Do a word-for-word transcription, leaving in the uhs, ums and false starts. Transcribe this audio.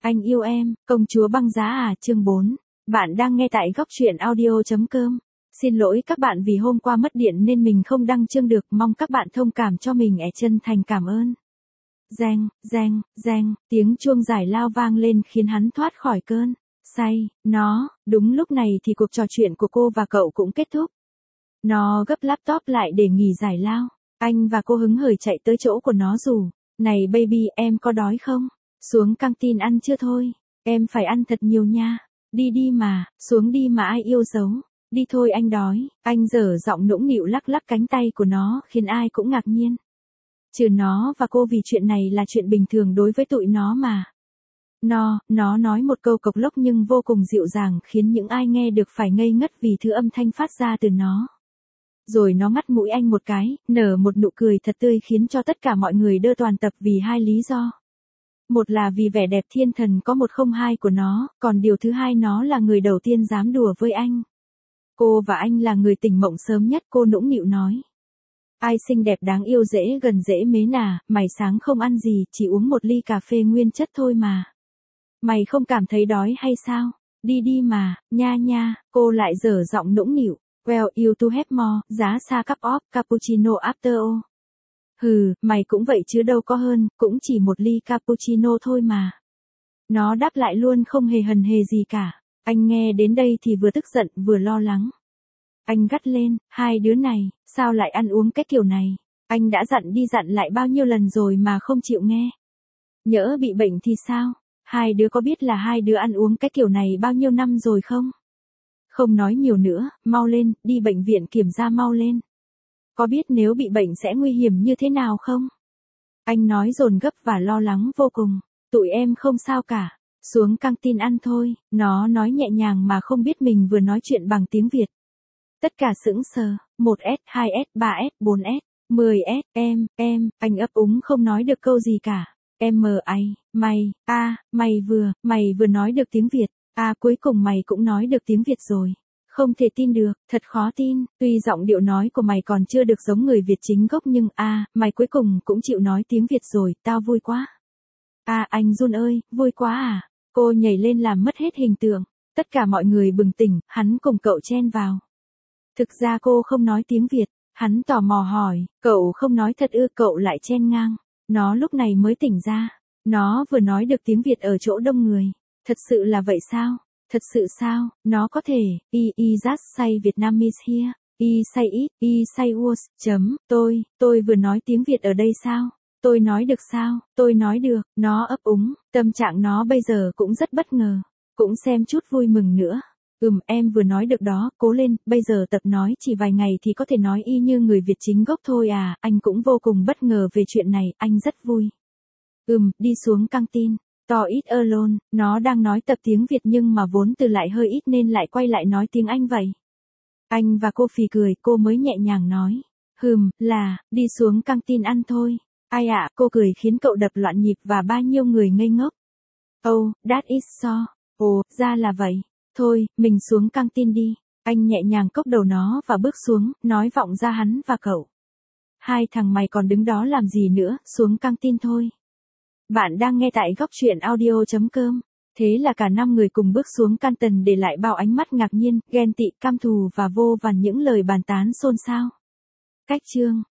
Anh yêu em, công chúa băng giá à, chương bốn. Bạn đang nghe tại góc truyện audio.com. Xin lỗi các bạn vì hôm qua mất điện nên mình không đăng chương được, mong các bạn thông cảm cho mình, ẻ chân thành cảm ơn. Reng, reng, reng, tiếng chuông giải lao vang lên khiến hắn thoát khỏi cơn say. Nó, đúng lúc này thì cuộc trò chuyện của cô và cậu cũng kết thúc. Nó gấp laptop lại để nghỉ giải lao. Anh và cô hứng hởi chạy tới chỗ của nó rủ. Này baby, em có đói không? Xuống căng tin ăn chưa thôi? Em phải ăn thật nhiều nha. Đi đi mà, xuống đi mà ai yêu dấu. Đi thôi anh đói. Anh dở giọng nũng nịu lắc lắc cánh tay của nó khiến ai cũng ngạc nhiên. Trừ nó và cô vì chuyện này là chuyện bình thường đối với tụi nó mà. Nó, nó nói một câu cộc lốc nhưng vô cùng dịu dàng khiến những ai nghe được phải ngây ngất vì thứ âm thanh phát ra từ nó. Rồi nó ngắt mũi anh một cái, nở một nụ cười thật tươi khiến cho tất cả mọi người đơ toàn tập vì hai lý do. Một là vì vẻ đẹp thiên thần có một không hai của nó, còn điều thứ hai nó là người đầu tiên dám đùa với anh. Cô và anh là người tỉnh mộng sớm nhất, cô nũng nịu nói. Ai xinh đẹp đáng yêu dễ gần dễ mến à, mày sáng không ăn gì, chỉ uống một ly cà phê nguyên chất thôi mà. Mày không cảm thấy đói hay sao? Đi đi mà, nha nha, cô lại dở giọng nũng nịu. Well, you to have more, giá xa cup of cappuccino after all. Hừ, mày cũng vậy chứ đâu có hơn, cũng chỉ một ly cappuccino thôi mà. Nó đáp lại luôn không hề hần hề gì cả. Anh nghe đến đây thì vừa tức giận vừa lo lắng. Anh gắt lên, hai đứa này, sao lại ăn uống cái kiểu này? Anh đã dặn đi dặn lại bao nhiêu lần rồi mà không chịu nghe. Nhỡ bị bệnh thì sao? Hai đứa có biết là hai đứa ăn uống cái kiểu này bao nhiêu năm rồi không? Không nói nhiều nữa, mau lên, đi bệnh viện kiểm tra mau lên. Có biết nếu bị bệnh sẽ nguy hiểm như thế nào không? Anh nói dồn gấp và lo lắng vô cùng. Tụi em không sao cả. Xuống căng tin ăn thôi. Nó nói nhẹ nhàng mà không biết mình vừa nói chuyện bằng tiếng Việt. Tất cả sững sờ. một S, hai S, ba S, bốn S, mười S, em, em, anh ấp úng không nói được câu gì cả. Em mờ ai, mày, a, mày vừa, mày vừa nói được tiếng Việt. À cuối cùng mày cũng nói được tiếng Việt rồi. Không thể tin được, thật khó tin, tuy giọng điệu nói của mày còn chưa được giống người Việt chính gốc nhưng a, à, mày cuối cùng cũng chịu nói tiếng Việt rồi, tao vui quá. À anh Jun ơi, vui quá à. Cô nhảy lên làm mất hết hình tượng. Tất cả mọi người bừng tỉnh, hắn cùng cậu chen vào. Thực ra cô không nói tiếng Việt, hắn tò mò hỏi, cậu không nói thật ư? Cậu lại chen ngang. Nó lúc này mới tỉnh ra. Nó vừa nói được tiếng Việt ở chỗ đông người. Thật sự là vậy sao? Thật sự sao? Nó có thể, y y just say Vietnamese here, y say it, y say was, chấm, tôi, tôi vừa nói tiếng Việt ở đây sao? Tôi nói được sao? Tôi nói được, nó ấp úng, tâm trạng nó bây giờ cũng rất bất ngờ, cũng xem chút vui mừng nữa. Ừm, em vừa nói được đó, cố lên, bây giờ tập nói chỉ vài ngày thì có thể nói y như người Việt chính gốc thôi à, anh cũng vô cùng bất ngờ về chuyện này, anh rất vui. Ừm, đi xuống căng tin. To ít alone, nó đang nói tập tiếng Việt nhưng mà vốn từ lại hơi ít nên lại quay lại nói tiếng Anh vậy. Anh và cô phì cười, cô mới nhẹ nhàng nói. Hừm, là, đi xuống căng tin ăn thôi. Ai ạ, cô cười khiến cậu đập loạn nhịp và bao nhiêu người ngây ngốc. Oh, that is so. Ồ, ra là vậy. Thôi, mình xuống căng tin đi. Anh nhẹ nhàng cốc đầu nó và bước xuống, nói vọng ra hắn và cậu. Hai thằng mày còn đứng đó làm gì nữa, xuống căng tin thôi. Bạn đang nghe tại góc truyện audio.com. Thế là cả năm người cùng bước xuống Canton để lại bao ánh mắt ngạc nhiên, ghen tị, căm thù và vô vàn những lời bàn tán xôn xao. Cách chương